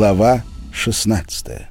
Глава 16.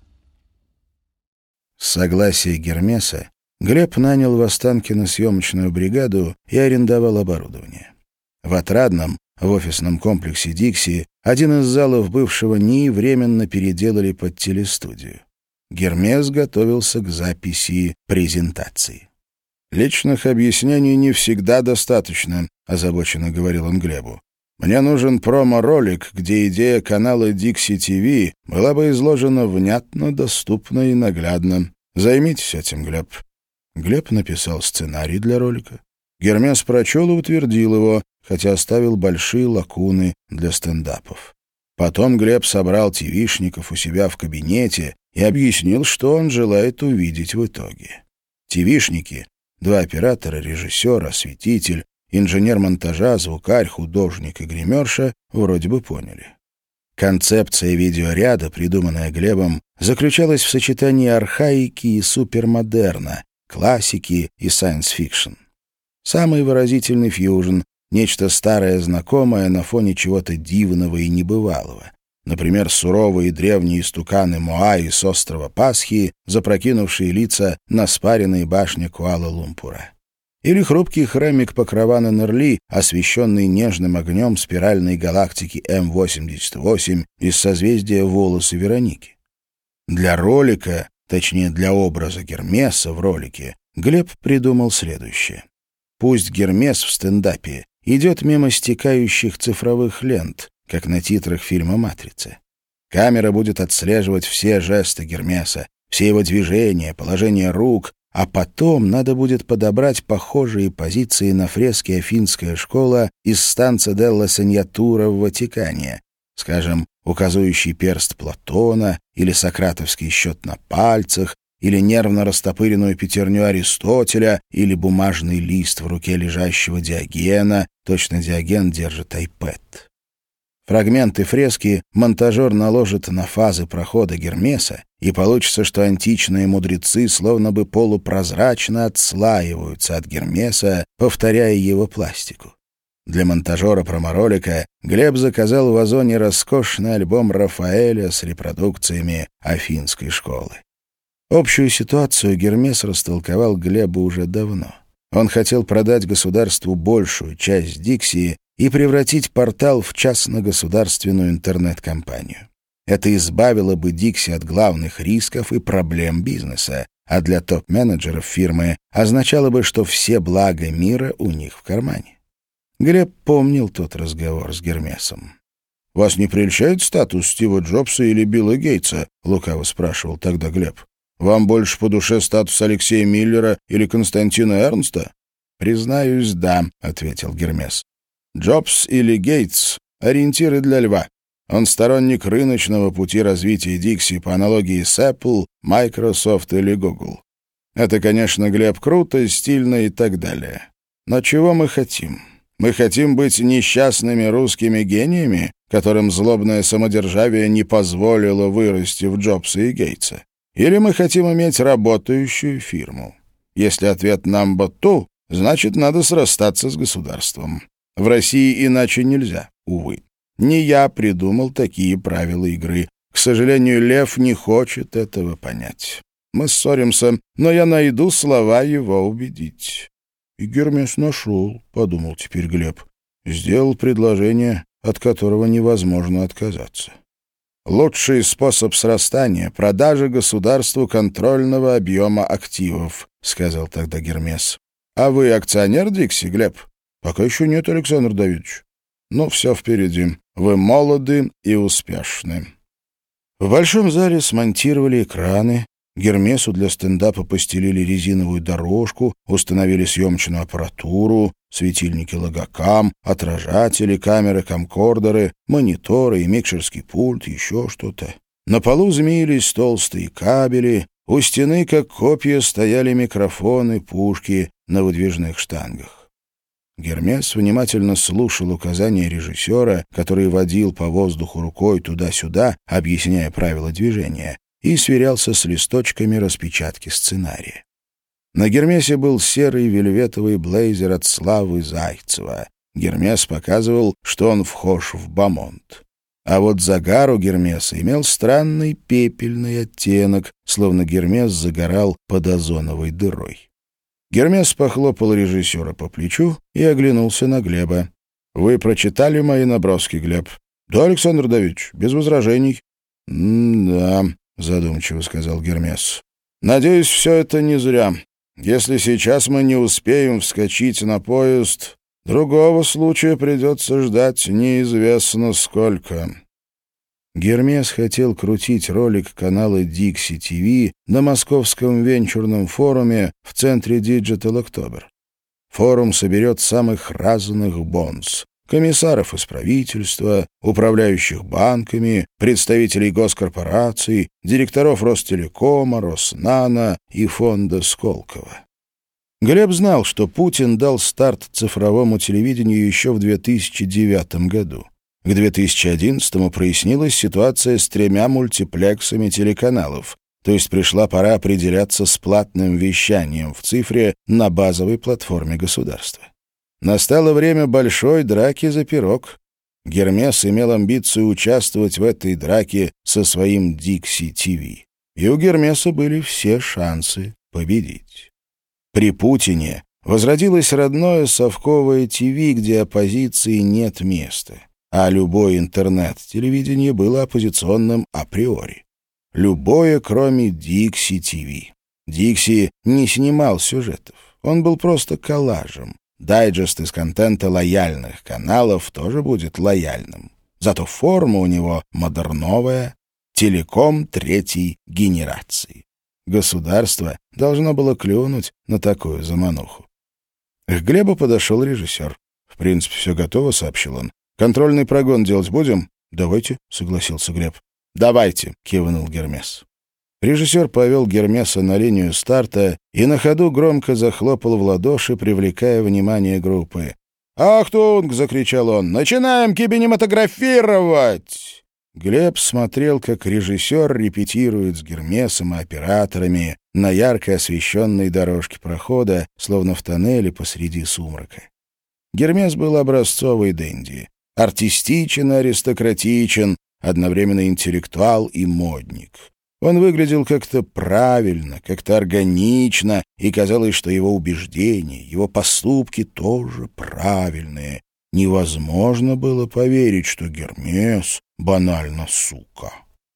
С согласия Гермеса Глеб нанял в Останкино съемочную бригаду и арендовал оборудование. В Отрадном, в офисном комплексе «Дикси», один из залов бывшего НИИ временно переделали под телестудию. Гермес готовился к записи презентации. «Личных объяснений не всегда достаточно», — озабоченно говорил он Глебу. «Мне нужен промо-ролик, где идея канала Dixie TV была бы изложена внятно, доступно и наглядно. Займитесь этим, Глеб». Глеб написал сценарий для ролика. Гермес прочел и утвердил его, хотя оставил большие лакуны для стендапов. Потом Глеб собрал ТВшников у себя в кабинете и объяснил, что он желает увидеть в итоге. ТВшники — два оператора, режиссер, осветитель, инженер монтажа, звукарь, художник и гримерша — вроде бы поняли. Концепция видеоряда, придуманная Глебом, заключалась в сочетании архаики и супермодерна, классики и сайенс-фикшн. Самый выразительный фьюжн — нечто старое знакомое на фоне чего-то дивного и небывалого. Например, суровые древние истуканы Моаи с острова Пасхи, запрокинувшие лица на спаренные башни Куала-Лумпура. Или хрупкий храмик Покрована Нерли, освещенный нежным огнем спиральной галактики М-88 из созвездия Волосы Вероники. Для ролика, точнее для образа Гермеса в ролике, Глеб придумал следующее. Пусть Гермес в стендапе идет мимо стекающих цифровых лент, как на титрах фильма «Матрица». Камера будет отслеживать все жесты Гермеса, все его движения, положение рук, а потом надо будет подобрать похожие позиции на фреске «Афинская школа» из станца Делла Синьятура в Ватикане, скажем, указующий перст Платона или сократовский счет на пальцах, или нервно растопыренную пятерню Аристотеля, или бумажный лист в руке лежащего Диогена, точно Диоген держит iPad. Фрагменты фрески монтажер наложит на фазы прохода Гермеса, и получится, что античные мудрецы словно бы полупрозрачно отслаиваются от Гермеса, повторяя его пластику. Для монтажера проморолика Глеб заказал в Озоне роскошный альбом Рафаэля с репродукциями Афинской школы. Общую ситуацию Гермес растолковал Глебу уже давно. Он хотел продать государству большую часть Дикси и превратить портал в частно-государственную интернет-компанию. Это избавило бы Дикси от главных рисков и проблем бизнеса, а для топ-менеджеров фирмы означало бы, что все блага мира у них в кармане. Глеб помнил тот разговор с Гермесом. «Вас не прельщает статус Стива Джобса или Билла Гейтса?» — лукаво спрашивал тогда Глеб. «Вам больше по душе статус Алексея Миллера или Константина Эрнста?» «Признаюсь, да», — ответил Гермес. «Джобс или Гейтс — ориентиры для льва. Он сторонник рыночного пути развития Dixie по аналогии с Apple, Microsoft или Google. Это, конечно, Глеб, круто, стильно и так далее. Но чего мы хотим? Мы хотим быть несчастными русскими гениями, которым злобное самодержавие не позволило вырасти в Джобса и Гейтса? Или мы хотим иметь работающую фирму? Если ответ number two, значит, надо срастаться с государством. В России иначе нельзя, увы. Не я придумал такие правила игры. К сожалению, Лев не хочет этого понять. Мы ссоримся, но я найду слова его убедить». «И Гермес нашел», — подумал теперь Глеб. Сделал предложение, от которого невозможно отказаться. «Лучший способ срастания — продажа государству контрольного объема активов», — сказал тогда Гермес. «А вы акционер Дикси, Глеб?» «Пока еще нет, Александр Давидович». «Ну, все впереди. Вы молоды и успешны». В большом зале смонтировали экраны. Гермесу для стендапа постелили резиновую дорожку, установили съемочную аппаратуру, светильники логокам, отражатели, камеры, камкордеры, мониторы и микшерский пульт, еще что-то. На полу змеились толстые кабели, у стены, как копья, стояли микрофоны, пушки на выдвижных штангах. Гермес внимательно слушал указания режиссера, который водил по воздуху рукой туда-сюда, объясняя правила движения, и сверялся с листочками распечатки сценария. На Гермесе был серый вельветовый блейзер от Славы Зайцева. Гермес показывал, что он вхож в бомонд. А вот загар у Гермеса имел странный пепельный оттенок, словно Гермес загорал под озоновой дырой. Гермес похлопал режиссера по плечу и оглянулся на Глеба. «Вы прочитали мои наброски, Глеб?» «Да, Александр Давидович, без возражений». «Да», — задумчиво сказал Гермес. «Надеюсь, все это не зря. Если сейчас мы не успеем вскочить на поезд, другого случая придется ждать неизвестно сколько». Гермес хотел крутить ролик канала Dixie TV на Московском венчурном форуме в центре Digital October. Форум соберет самых разных бонс: комиссаров из правительства, управляющих банками, представителей госкорпораций, директоров Ростелекома, Роснано и фонда Сколково. Глеб знал, что Путин дал старт цифровому телевидению еще в 2009 году. К 2011-му прояснилась ситуация с 3 мультиплексами телеканалов, то есть пришла пора определяться с платным вещанием в цифре на базовой платформе государства. Настало время большой драки за пирог. Гермес имел амбицию участвовать в этой драке со своим Dixie TV. И у Гермеса были все шансы победить. При Путине возродилось родное совковое ТВ, где оппозиции нет места, а любое интернет-телевидение было оппозиционным априори. Любое, кроме Dixie TV. Dixie не снимал сюжетов, он был просто коллажем. Дайджест из контента лояльных каналов тоже будет лояльным. Зато форма у него модерновая, телеком 3-й генерации. Государство должно было клюнуть на такую замануху. К Глебу подошел режиссер. «В принципе, все готово», — сообщил он. «Контрольный прогон делать будем?» «Давайте», — согласился Глеб. «Давайте», — кивнул Гермес. Режиссер повел Гермеса на линию старта и на ходу громко захлопал в ладоши, привлекая внимание группы. «Ахтунг!» — закричал он. «Начинаем кинематографировать!» Глеб смотрел, как режиссер репетирует с Гермесом и операторами на ярко освещенной дорожке прохода, словно в тоннеле посреди сумрака. Гермес был образцовый денди. Артистичен и аристократичен, одновременно интеллектуал и модник. Он выглядел как-то правильно, как-то органично, и казалось, что его убеждения, его поступки тоже правильные. Невозможно было поверить, что Гермес банально сука.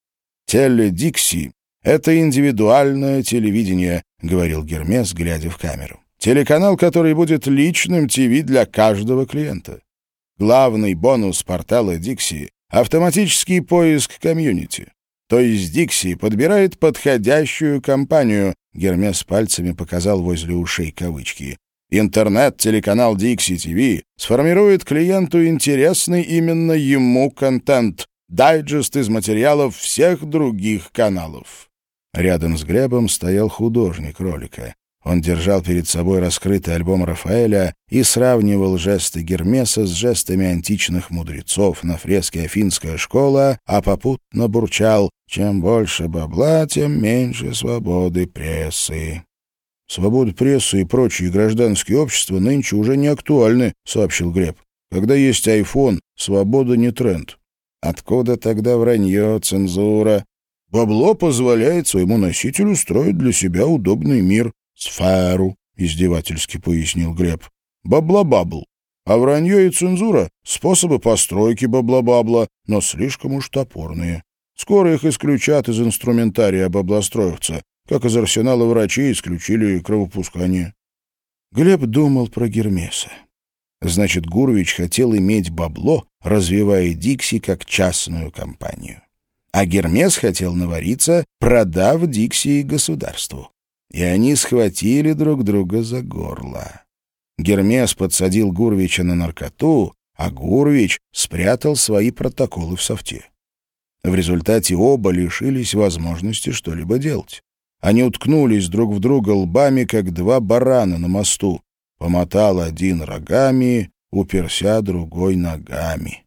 «Теле-Дикси — это индивидуальное телевидение», — говорил Гермес, глядя в камеру. «Телеканал, который будет личным ТВ для каждого клиента. Главный бонус портала Dixie — автоматический поиск комьюнити. То есть Dixie подбирает подходящую компанию», — Гермес пальцами показал возле ушей кавычки. «Интернет-телеканал Dixie TV сформирует клиенту интересный именно ему контент, дайджест из материалов всех других каналов». Рядом с Глебом стоял художник ролика. Он держал перед собой раскрытый альбом Рафаэля и сравнивал жесты Гермеса с жестами античных мудрецов на фреске «Афинская школа», а попутно бурчал: «Чем больше бабла, тем меньше свободы прессы». «Свобода прессы и прочие гражданские общества нынче уже не актуальны», — сообщил Глеб. «Когда есть айфон, свобода не тренд». «Откуда тогда вранье, цензура?» «Бабло позволяет своему носителю строить для себя удобный мир». «Сферу», — издевательски пояснил Глеб. «Бабла-бабл. А вранье и цензура — способы постройки бабла-бабла, но слишком уж топорные. Скоро их исключат из инструментария баблостроевца, как из арсенала врачей исключили кровопускание». Глеб думал про Гермеса. Значит, Гурвич хотел иметь бабло, развивая Dixie как частную компанию. А Гермес хотел навариться, продав Dixie государству. И они схватили друг друга за горло. Гермес подсадил Гурвича на наркоту, а Гурвич спрятал свои протоколы в софте. В результате оба лишились возможности что-либо делать. Они уткнулись друг в друга лбами, как два барана на мосту. Помотал один рогами, уперся другой ногами.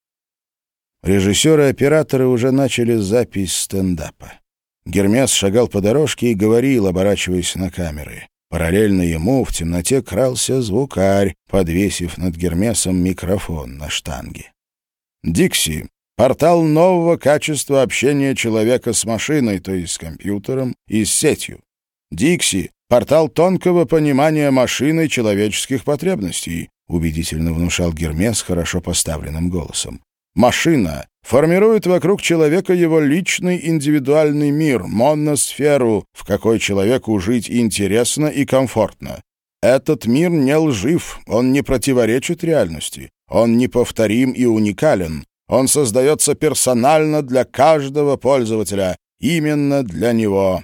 Режиссеры и операторы уже начали запись стендапа. Гермес шагал по дорожке и говорил, оборачиваясь на камеры. Параллельно ему в темноте крался звукарь, подвесив над Гермесом микрофон на штанге. «Dixie — Портал нового качества общения человека с машиной, то есть с компьютером и с сетью. Dixie — портал тонкого понимания машиной человеческих потребностей, убедительно внушал Гермес хорошо поставленным голосом. Машина формирует вокруг человека его личный индивидуальный мир, моносферу, в какой человеку жить интересно и комфортно. Этот мир не лжив, он не противоречит реальности, он неповторим и уникален. Он создается персонально для каждого пользователя, именно для него.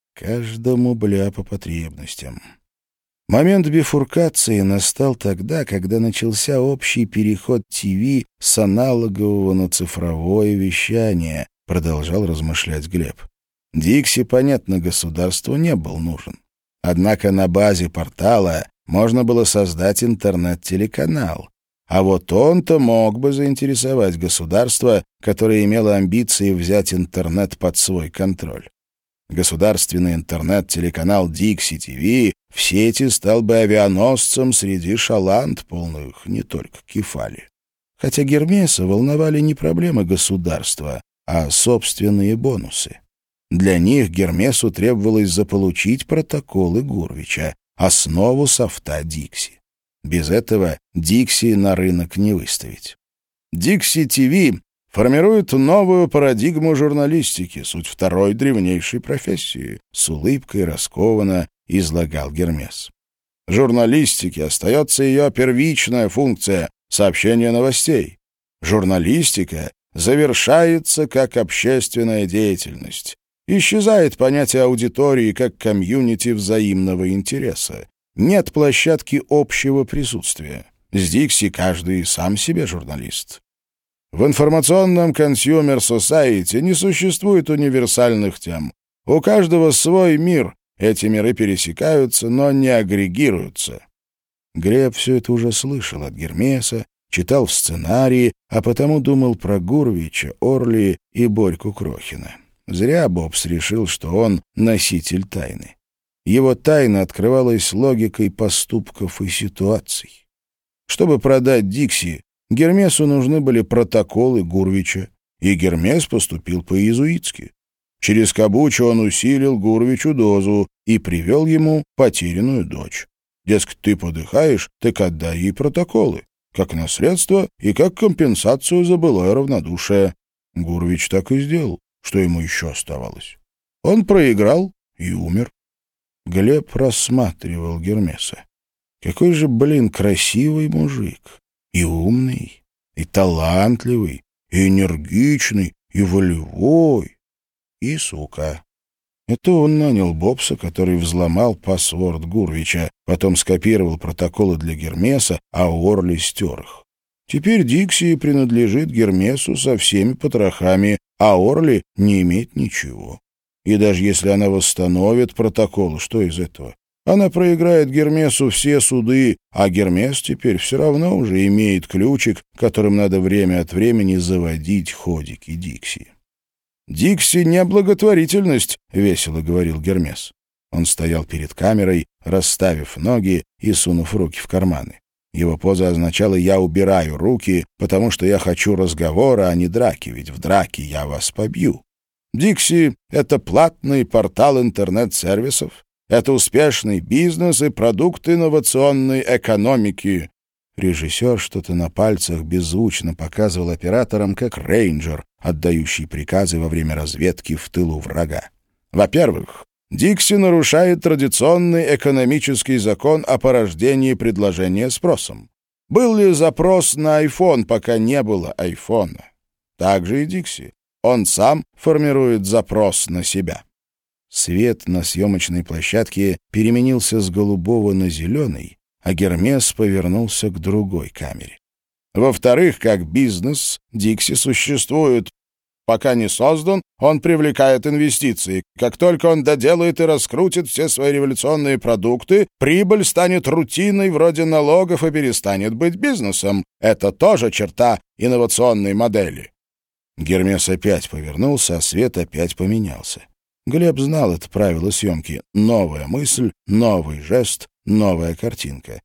Каждому по потребностям. Момент бифуркации настал тогда, когда начался общий переход ТВ с аналогового на цифровое вещание, продолжал размышлять Глеб. Dixie, понятно, государству не был нужен. Однако на базе портала можно было создать интернет-телеканал. А вот он-то мог бы заинтересовать государство, которое имело амбиции взять интернет под свой контроль. Государственный интернет-телеканал Dixie TV в сети стал бы авианосцем среди шаланд, полных не только кефали. Хотя Гермеса волновали не проблемы государства, а собственные бонусы. Для них Гермесу требовалось заполучить протоколы Гурвича, основу софта Dixie. Без этого Dixie на рынок не выставить. Dixie TV формирует новую парадигму журналистики, суть второй древнейшей профессии, с улыбкой раскованно излагал Гермес. Журналистике остается ее первичная функция — сообщение новостей. Журналистика завершается как общественная деятельность. Исчезает понятие аудитории как комьюнити взаимного интереса. Нет площадки общего присутствия. С Dixie каждый сам себе журналист. В информационном Consumer Society не существует универсальных тем. У каждого свой мир. Эти миры пересекаются, но не агрегируются. Глеб все это уже слышал от Гермеса, читал в сценарии, а потому думал про Гурвича, Орли и Борьку Крохина. Зря Бобс решил, что он носитель тайны. Его тайна открывалась логикой поступков и ситуаций. Чтобы продать Dixie, Гермесу нужны были протоколы Гурвича, и Гермес поступил по-иезуитски. Через Кабучу он усилил Гурвичу дозу и привел ему потерянную дочь. Дескать, ты подыхаешь, так отдай ей протоколы, как наследство и как компенсацию за былое равнодушие. Гурвич так и сделал, что ему еще оставалось. Он проиграл и умер. Глеб рассматривал Гермеса. Какой же, красивый мужик. И умный, и талантливый, и энергичный, и волевой. И сука. Это он нанял Бобса, который взломал паспорт Гурвича, потом скопировал протоколы для Гермеса, а Орли стер их. Теперь Dixie принадлежит Гермесу со всеми потрохами, а Орли не имеет ничего. И даже если она восстановит протокол, что из этого? Она проиграет Гермесу все суды, а Гермес теперь все равно уже имеет ключик, которым надо время от времени заводить ходики Dixie. «Dixie не благотворительность», — весело говорил Гермес. Он стоял перед камерой, расставив ноги и сунув руки в карманы. Его поза означала «я убираю руки, потому что я хочу разговора, а не драки, ведь в драке я вас побью». Dixie — это платный портал интернет-сервисов, это успешный бизнес и продукт инновационной экономики. Режиссер что-то на пальцах беззвучно показывал операторам, как рейнджер, отдающий приказы во время разведки в тылу врага. Во-первых, Dixie нарушает традиционный экономический закон о порождении предложения спросом. Был ли запрос на iPhone, пока не было айфона? Так же и Dixie. Он сам формирует запрос на себя. Свет на съемочной площадке переменился с голубого на зеленый, а Гермес повернулся к другой камере. Во-вторых, как бизнес, Dixie существует. Пока не создан, он привлекает инвестиции. Как только он доделает и раскрутит все свои революционные продукты, прибыль станет рутиной вроде налогов и перестанет быть бизнесом. Это тоже черта инновационной модели. Гермес опять повернулся, а свет опять поменялся. Глеб знал это правило съемки. Новая мысль, новый жест, новая картинка.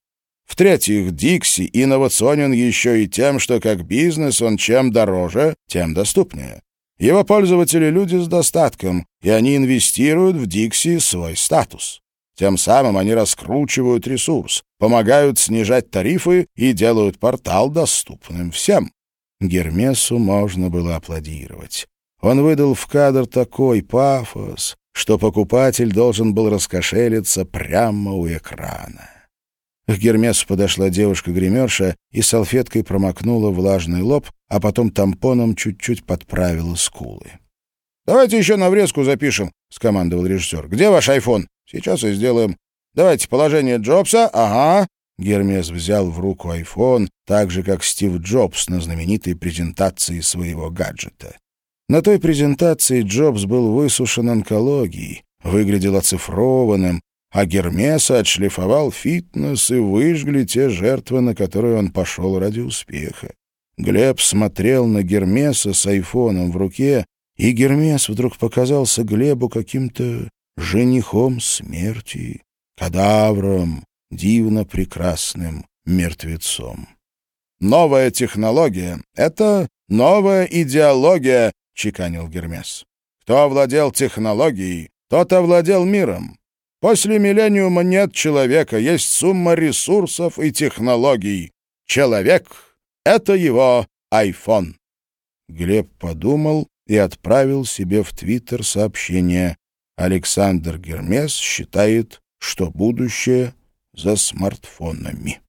В-третьих, Dixie инновационен еще и тем, что как бизнес он чем дороже, тем доступнее. Его пользователи — люди с достатком, и они инвестируют в Dixie свой статус. Тем самым они раскручивают ресурс, помогают снижать тарифы и делают портал доступным всем. Гермесу можно было аплодировать. Он выдал в кадр такой пафос, что покупатель должен был раскошелиться прямо у экрана. К Гермесу подошла девушка-гримерша и салфеткой промокнула влажный лоб, а потом тампоном чуть-чуть подправила скулы. «Давайте еще на врезку запишем», — скомандовал режиссер. «Где ваш айфон? Сейчас и сделаем. Давайте положение Джобса. Ага». Гермес взял в руку айфон, так же, как Стив Джобс на знаменитой презентации своего гаджета. На той презентации Джобс был высушен онкологией, выглядел оцифрованным, а Гермеса отшлифовал фитнес и выжгли те жертвы, на которые он пошел ради успеха. Глеб смотрел на Гермеса с айфоном в руке, и Гермес вдруг показался Глебу каким-то женихом смерти, кадавром, дивно прекрасным мертвецом. «Новая технология — это новая идеология», — чеканил Гермес. «Кто овладел технологией, тот овладел миром. После миллениума нет человека, есть сумма ресурсов и технологий. Человек — это его айфон». Глеб подумал и отправил себе в Твиттер сообщение: «Александр Гермес считает, что будущее за смартфонами».